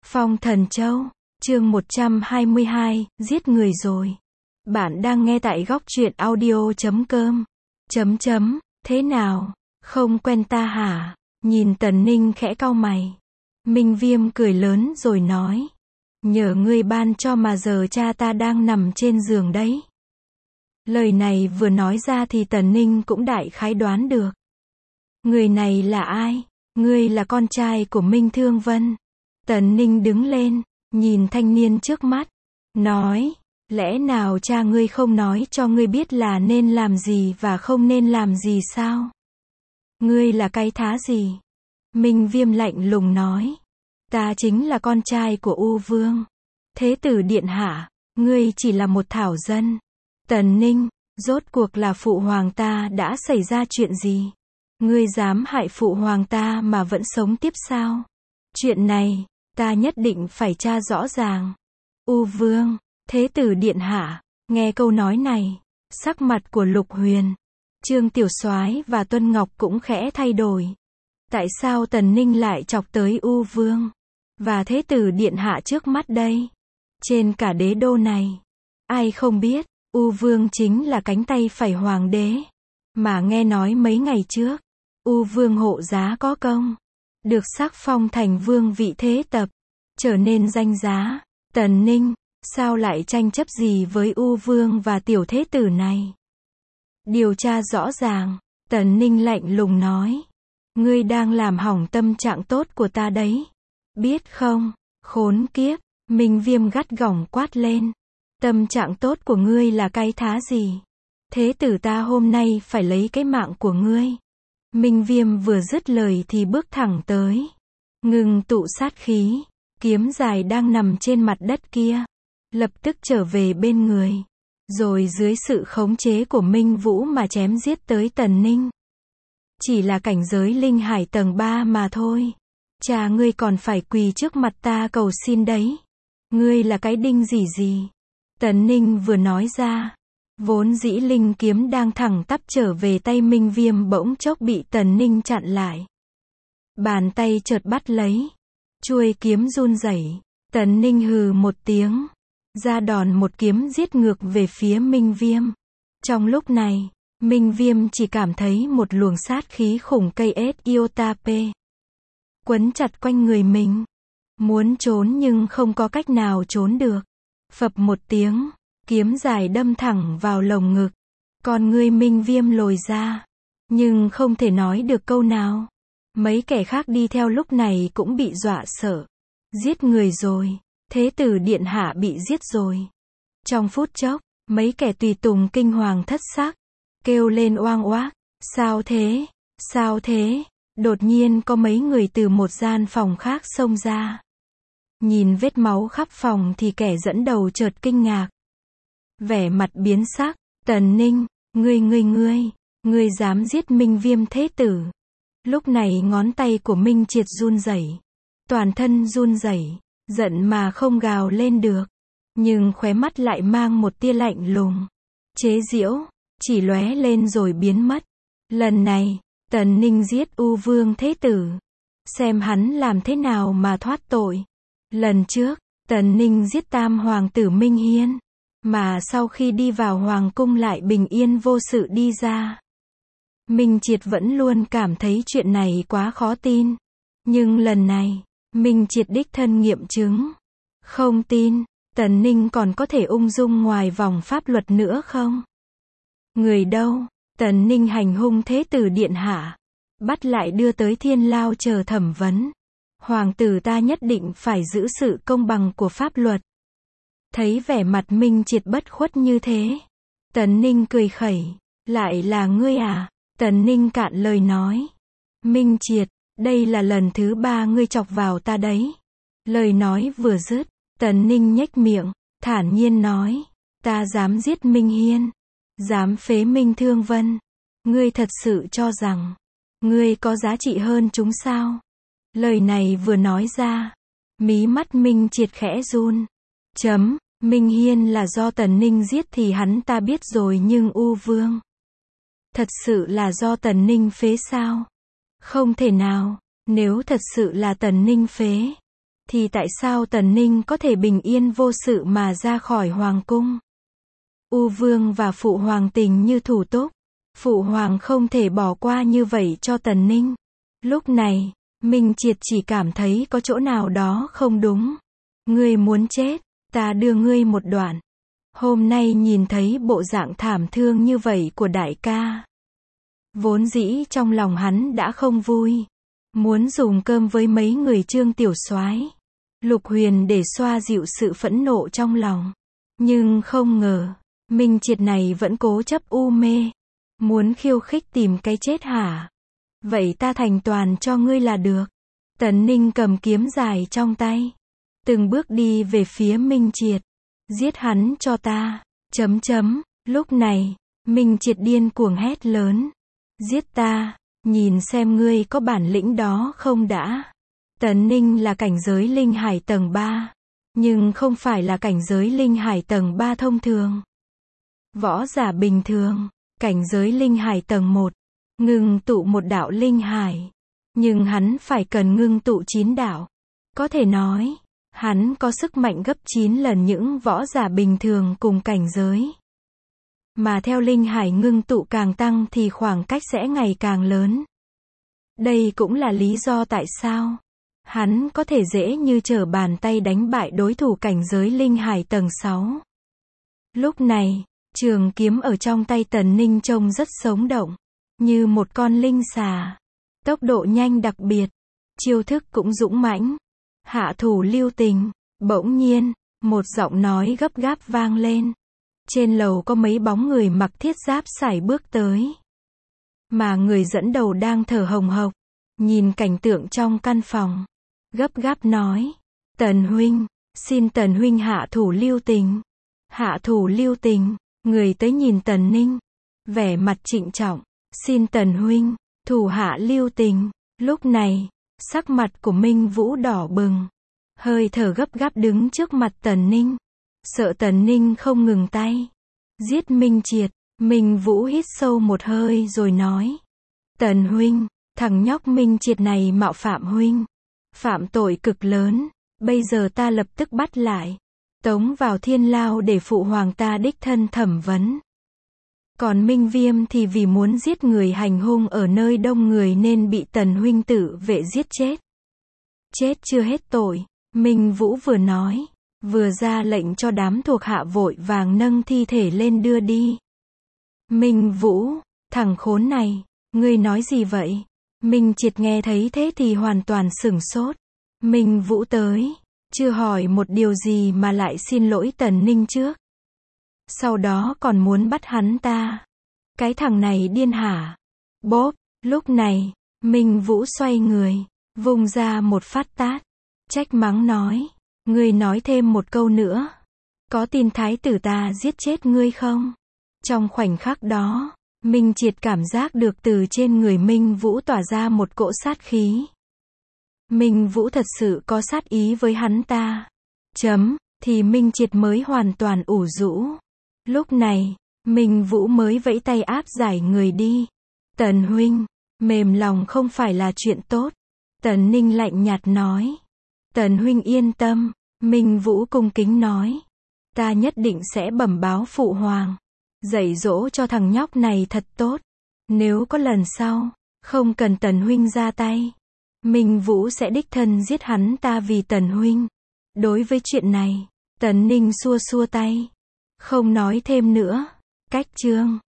Phong Thần Châu, chương 122, giết người rồi. Bạn đang nghe tại góc truyện audio.com. Thế nào? Không quen ta hả? Nhìn Tần Ninh khẽ cau mày. Minh Viêm cười lớn rồi nói. Nhờ ngươi ban cho mà giờ cha ta đang nằm trên giường đấy. Lời này vừa nói ra thì Tần Ninh cũng đại khái đoán được. Người này là ai? Ngươi là con trai của Minh Thương Vân. Tần Ninh đứng lên, nhìn thanh niên trước mắt, nói, lẽ nào cha ngươi không nói cho ngươi biết là nên làm gì và không nên làm gì sao? Ngươi là cái thá gì? Minh Viêm lạnh lùng nói, ta chính là con trai của U Vương. Thế tử điện hạ, ngươi chỉ là một thảo dân. Tần Ninh, rốt cuộc là phụ hoàng ta đã xảy ra chuyện gì? Ngươi dám hại phụ hoàng ta mà vẫn sống tiếp sao? Chuyện này, ta nhất định phải tra rõ ràng. U Vương, thế tử điện hạ, nghe câu nói này, sắc mặt của Lục Huyền, Trương Tiểu Soái và Tuân Ngọc cũng khẽ thay đổi. Tại sao Tần Ninh lại chọc tới U Vương và thế tử điện hạ trước mắt đây? Trên cả đế đô này, ai không biết, U Vương chính là cánh tay phải hoàng đế. Mà nghe nói mấy ngày trước, U Vương hộ giá có công, được sắc phong thành vương vị thế tập, trở nên danh giá. Tần Ninh, sao lại tranh chấp gì với U Vương và tiểu thế tử này? Điều tra rõ ràng. Tần Ninh lạnh lùng nói. Ngươi đang làm hỏng tâm trạng tốt của ta đấy. Biết không? Khốn kiếp. Minh Viêm gắt gỏng quát lên. Tâm trạng tốt của ngươi là cái thá gì? Thế tử ta hôm nay phải lấy cái mạng của ngươi. Minh Viêm vừa dứt lời thì bước thẳng tới. Ngừng tụ sát khí. Kiếm dài đang nằm trên mặt đất kia, lập tức trở về bên người. Rồi dưới sự khống chế của Minh Vũ mà chém giết tới Tần Ninh. Chỉ là cảnh giới linh hải tầng 3 mà thôi. Cha ngươi còn phải quỳ trước mặt ta cầu xin đấy. Ngươi là cái đinh gì? Tần Ninh vừa nói ra. Vốn dĩ linh kiếm đang thẳng tắp trở về tay Minh Viêm bỗng chốc bị Tần Ninh chặn lại. Bàn tay chợt bắt lấy. Chuôi kiếm run rẩy. Tần Ninh hừ một tiếng, ra đòn một kiếm giết ngược về phía Minh Viêm. Trong lúc này, Minh Viêm chỉ cảm thấy một luồng sát khí khủng cây ết Iotape quấn chặt quanh người mình. Muốn trốn nhưng không có cách nào trốn được. Phập một tiếng, kiếm dài đâm thẳng vào lồng ngực. Con ngươi Minh Viêm lồi ra, nhưng không thể nói được câu nào. Mấy kẻ khác đi theo lúc này cũng bị dọa sợ. Giết người rồi, thế tử điện hạ bị giết rồi. Trong phút chốc, mấy kẻ tùy tùng kinh hoàng thất sắc, kêu lên oang oác. Sao thế? Sao thế? Đột nhiên có mấy người từ một gian phòng khác xông ra. Nhìn vết máu khắp phòng thì kẻ dẫn đầu chợt kinh ngạc. Vẻ mặt biến sắc. Tần Ninh, ngươi dám giết Minh Viêm thế tử? Lúc này ngón tay của Minh Triệt run rẩy, toàn thân run rẩy, giận mà không gào lên được, nhưng khóe mắt lại mang một tia lạnh lùng, chế giễu, chỉ lóe lên rồi biến mất. Lần này, Tần Ninh giết U Vương thế tử, xem hắn làm thế nào mà thoát tội. Lần trước, Tần Ninh giết tam hoàng tử Minh Hiên, mà sau khi đi vào hoàng cung lại bình yên vô sự đi ra. Minh Triệt vẫn luôn cảm thấy chuyện này quá khó tin. Nhưng lần này, Minh Triệt đích thân nghiệm chứng. Không tin, Tần Ninh còn có thể ung dung ngoài vòng pháp luật nữa không? Người đâu? Tần Ninh hành hung thế tử điện hạ. Bắt lại đưa tới thiên lao chờ thẩm vấn. Hoàng tử ta nhất định phải giữ sự công bằng của pháp luật. Thấy vẻ mặt Minh Triệt bất khuất như thế, Tần Ninh cười khẩy. Lại là ngươi à? Tần Ninh cạn lời nói. Minh Triệt, đây là lần thứ 3 ngươi chọc vào ta đấy. Lời nói vừa dứt, Tần Ninh nhếch miệng, thản nhiên nói. Ta dám giết Minh Hiên, dám phế Minh Thương Vân. Ngươi thật sự cho rằng ngươi có giá trị hơn chúng sao? Lời này vừa nói ra, mí mắt Minh Triệt khẽ run. Minh Hiên là do Tần Ninh giết thì hắn ta biết rồi, nhưng U Vương thật sự là do Tần Ninh phế sao? Không thể nào. Nếu thật sự là Tần Ninh phế, thì tại sao Tần Ninh có thể bình yên vô sự mà ra khỏi hoàng cung? U Vương và Phụ Hoàng tình như thủ túc. Phụ Hoàng không thể bỏ qua như vậy cho Tần Ninh. Lúc này, Minh Triệt chỉ cảm thấy có chỗ nào đó không đúng. Ngươi muốn chết, ta đưa ngươi một đoạn. Hôm nay nhìn thấy bộ dạng thảm thương như vậy của đại ca. Vốn dĩ trong lòng hắn đã không vui. Muốn dùng cơm với mấy người Trương tiểu soái, Lục Huyền để xoa dịu sự phẫn nộ trong lòng. Nhưng không ngờ, Minh Triệt này vẫn cố chấp u mê. Muốn khiêu khích tìm cái chết hả? Vậy ta thành toàn cho ngươi là được. Tần Ninh cầm kiếm dài trong tay. Từng bước đi về phía Minh Triệt. Giết hắn cho ta. Lúc này, Minh Triệt điên cuồng hét lớn. Giết ta, nhìn xem ngươi có bản lĩnh đó không đã. Tần Ninh là cảnh giới linh hải tầng 3. Nhưng không phải là cảnh giới linh hải tầng 3 thông thường. Võ giả bình thường, cảnh giới linh hải tầng 1, ngưng tụ một đạo linh hải. Nhưng hắn phải cần ngưng tụ 9 đạo. Có thể nói, hắn có sức mạnh gấp 9 lần những võ giả bình thường cùng cảnh giới. Mà theo linh hải ngưng tụ càng tăng thì khoảng cách sẽ ngày càng lớn. Đây cũng là lý do tại sao hắn có thể dễ như trở bàn tay đánh bại đối thủ cảnh giới linh hải tầng 6. Lúc này, trường kiếm ở trong tay Tần Ninh trông rất sống động, như một con linh xà. Tốc độ nhanh đặc biệt, chiêu thức cũng dũng mãnh, hạ thủ lưu tình. Bỗng nhiên, một giọng nói gấp gáp vang lên. Trên lầu có mấy bóng người mặc thiết giáp sải bước tới. Mà người dẫn đầu đang thở hồng hộc, nhìn cảnh tượng trong căn phòng, gấp gáp nói: Tần huynh, xin Tần huynh hạ thủ lưu tình. Hạ thủ lưu tình. Người tới nhìn Tần Ninh, vẻ mặt trịnh trọng, xin Tần huynh, thủ hạ lưu tình. Lúc này, sắc mặt của Minh Vũ đỏ bừng, hơi thở gấp gáp đứng trước mặt Tần Ninh, sợ Tần Ninh không ngừng tay. Giết Minh Triệt. Minh Vũ hít sâu một hơi rồi nói: Tần huynh, thằng nhóc Minh Triệt này mạo phạm huynh, phạm tội cực lớn, bây giờ ta lập tức bắt lại, tống vào thiên lao để phụ hoàng ta đích thân thẩm vấn. Còn Minh Viêm thì vì muốn giết người hành hung ở nơi đông người nên bị Tần huynh tự vệ giết chết. Chết chưa hết tội, Minh Vũ vừa nói, vừa ra lệnh cho đám thuộc hạ vội vàng nâng thi thể lên đưa đi. Minh Vũ, thằng khốn này, ngươi nói gì vậy? Minh Triệt nghe thấy thế thì hoàn toàn sửng sốt. Minh Vũ tới, chưa hỏi một điều gì mà lại xin lỗi Tần Ninh trước. Sau đó còn muốn bắt hắn ta. Cái thằng này điên hả? Bốp, lúc này, Minh Vũ xoay người, vung ra một phát tát, trách mắng nói: Ngươi nói thêm một câu nữa, có tin thái tử ta giết chết ngươi không? Trong khoảnh khắc đó, Minh Triệt cảm giác được từ trên người Minh Vũ tỏa ra một cỗ sát khí. Minh Vũ thật sự có sát ý với hắn ta. Thì Minh Triệt mới hoàn toàn ủ rũ. Lúc này, Minh Vũ mới vẫy tay áp giải người đi. Tần huynh, mềm lòng không phải là chuyện tốt. Tần Ninh lạnh nhạt nói. Tần huynh yên tâm. Minh Vũ cung kính nói. Ta nhất định sẽ bẩm báo phụ hoàng, dạy dỗ cho thằng nhóc này thật tốt. Nếu có lần sau, không cần Tần huynh ra tay, Minh Vũ sẽ đích thân giết hắn ta vì Tần huynh. Đối với chuyện này, Tần Ninh xua xua tay, không nói thêm nữa. Cách chương